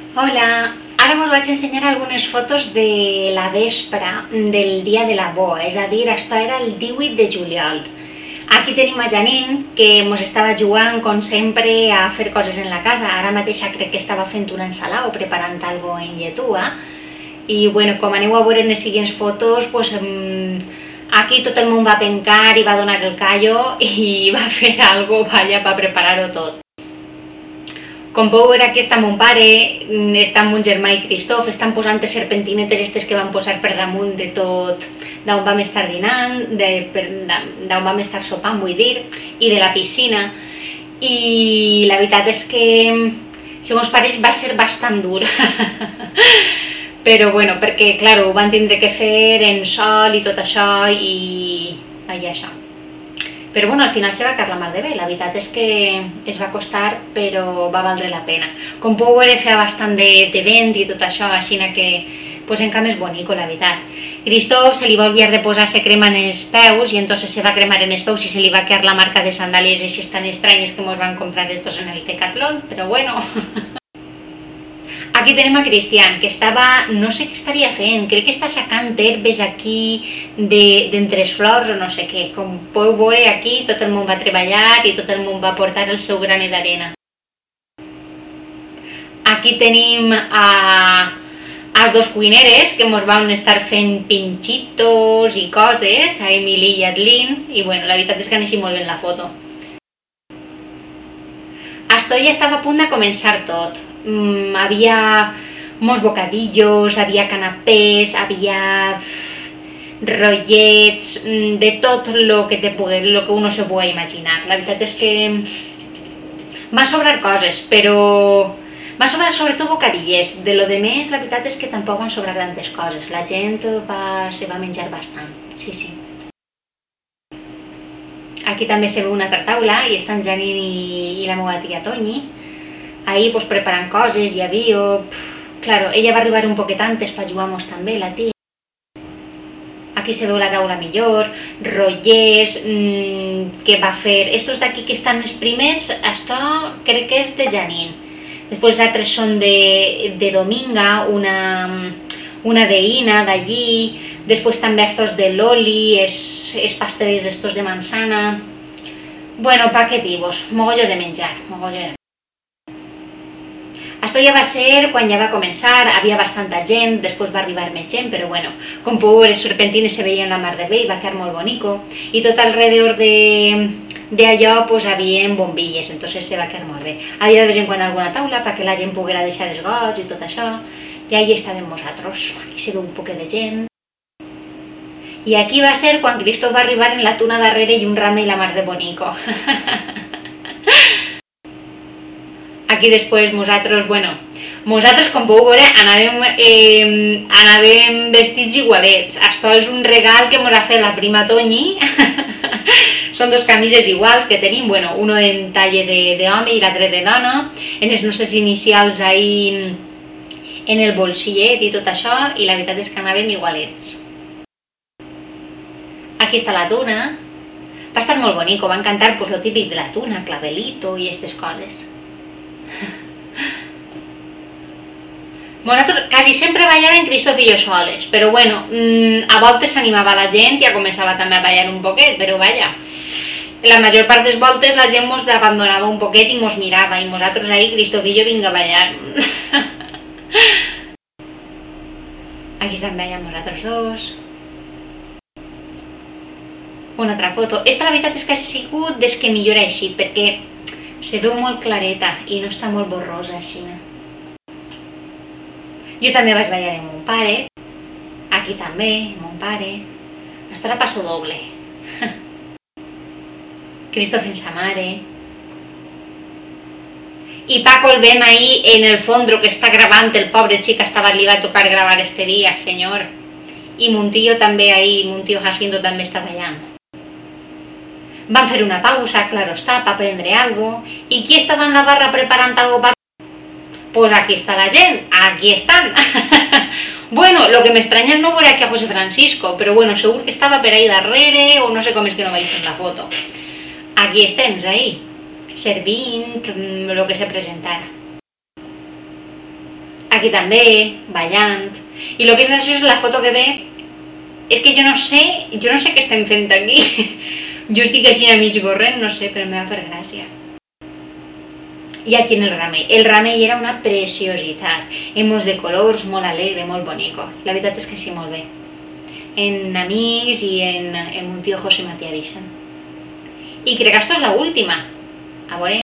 Hola, ara us vaig ensenyar algunes fotos de la vespra del dia de la boa, és a dir, això era el 18 de juliol. Aquí tenim a Janine, que mos estava jugant, com sempre, a fer coses en la casa. Ara mateixa crec que estava fent una ensalada o preparant alguna cosa en lletua. I, bueno, com aneu a veure en les següents fotos, pues, aquí tot el món va pencar i va donar el callo i va fer alguna cosa per preparar-ho tot. Com podeu veure, aquí està mon pare, està mon germà i Cristof, estan posant les serpentinetes aquestes que van posar per damunt de tot, d'on vam estar dinant, d'on vam estar sopant, vull dir, i de la piscina. I la veritat és que, segons pareix, va ser bastant dur. Però bueno, perquè, clar, ho van tindre que fer en sol i tot això, i això. Però bueno, al final se va quedar la mar de bé, la veritat és que es va costar, però va valdre la pena. Com podeu veure, feia bastant de vent i tot això, així que pues, en camp és bonico, la veritat. Cristof se li va oblidar de posar-se crema en els peus i entonces se va cremar en els peus i se li va quedar la marca de sandàlies així tan estranyes que ens van comprar estos en el Decathlon, però bueno. Aquí tenim a Cristian, que estava, no sé què estaria fent, crec que està sacant herbes aquí d'entre les flors o no sé què. Com podeu veure aquí, tot el món va treballar i tot el món va portar el seu granet d'arena. Aquí tenim a dos cuineres que ens van estar fent pinxitos i coses, a Emily i Adlin, i bueno, la veritat és que aneixi molt bé la foto. Esto ja estava a punt de començar tot. Havia molts bocadillos, havia canapés, havia rotllets, de tot lo que uno se pugui imaginar. La veritat és que van sobrar coses, però van sobrar sobretot bocadilles. De lo de més, la veritat és que tampoc van sobrar tantes coses. La gent se va menjar bastant, sí. Aquí també se veu una altra taula i estan Janine i la meva tia Toñi. Ahí pues preparant coses, hi havia... Claro, ella va arribar un poquet antes per jugar-nos també, la tia. Aquí se veu la taula millor, rotllers, que va fer... Estos d'aquí que estan els primers, esto crec que és de Janine. Després els altres són de Dominga, una veïna d'allí. Després també estos de l'Oli, els pastelers estos de manzana. Bueno, pa què dir-vos, mogollo de menjar, mogollo de... Esto ja va ser quan ja va començar, havia bastanta gent, després va arribar més gent, però bueno, com podeu veure, les serpentines se veien la mar de bé i va quedar molt bonico. I tot alrededor d'allò pues havia bombilles, entonces se va quedar molt bé. Havia de vez en quan alguna taula perquè la gent poguera deixar els gots i tot això. I ahí estàvem nosaltres, aquí se veu un poquet de gent. I aquí va ser quan Cristof va arribar en la tuna darrere i un rame i la mar de bonico. Aquí després nosaltres, com podeu veure, anàvem vestits igualets. Això és un regal que ens ha fet la prima Toñi. Són dos camises iguals que tenim, uno en talle d'home i l'altre de dona, en les nostres inicials ahí en el bolsillet i tot això, i la veritat és que anàvem igualets. Aquí està la tuna. Va estar molt bonico, van cantar lo típic de la tuna, clavelito i aquestes coses. Nosaltres quasi sempre ballàvem Cristof i jo soles, però a voltes s'animava la gent i ja començava també a ballar un poquet, però vaja. La major part des voltes la gent ens abandonava un poquet i ens mirava, i nosaltres ahí, Cristof i jo, vinga a ballar. Aquí estan ballant nosaltres dos. Una altra foto. Esta la veritat és que ha sigut des que millor així, perquè se veu molt clareta i no està molt borrosa així. Jo també vaig ballar amb mon pare, aquí també, mon pare. Esto era paso doble. Cristof en sa mare. I Paco el vem ahí en el fondro que està gravant, el pobre xic estava li va tocar gravar este dia, senyor. I mon tio també ahí, mon tio Jacinto també està ballant. Van fer una pausa, claro està, per prendre algo. I qui estava en la barra preparant algo per... Pues aquí està la gent, aquí estan. Bueno, lo que m'estranya és no veure aquí a José Francisco, però segur que estava per ahí darrere, o no sé com és que no vaig fer la foto. Aquí estem, ahí, servint lo que se presentara. aquí també, ballant. I el que és graciós és la foto que ve, és que jo no sé què estem fent aquí. Jo estic així a mig corrent, no sé, però em va fer gràcia. I aquí en el remei. El remei era una preciositat, en molts de colors, molt alegre, molt bonico. La veritat és que sí, molt bé. En amics i en un tio José Matías Vicent. I crec que aquesta és l'última. A veure...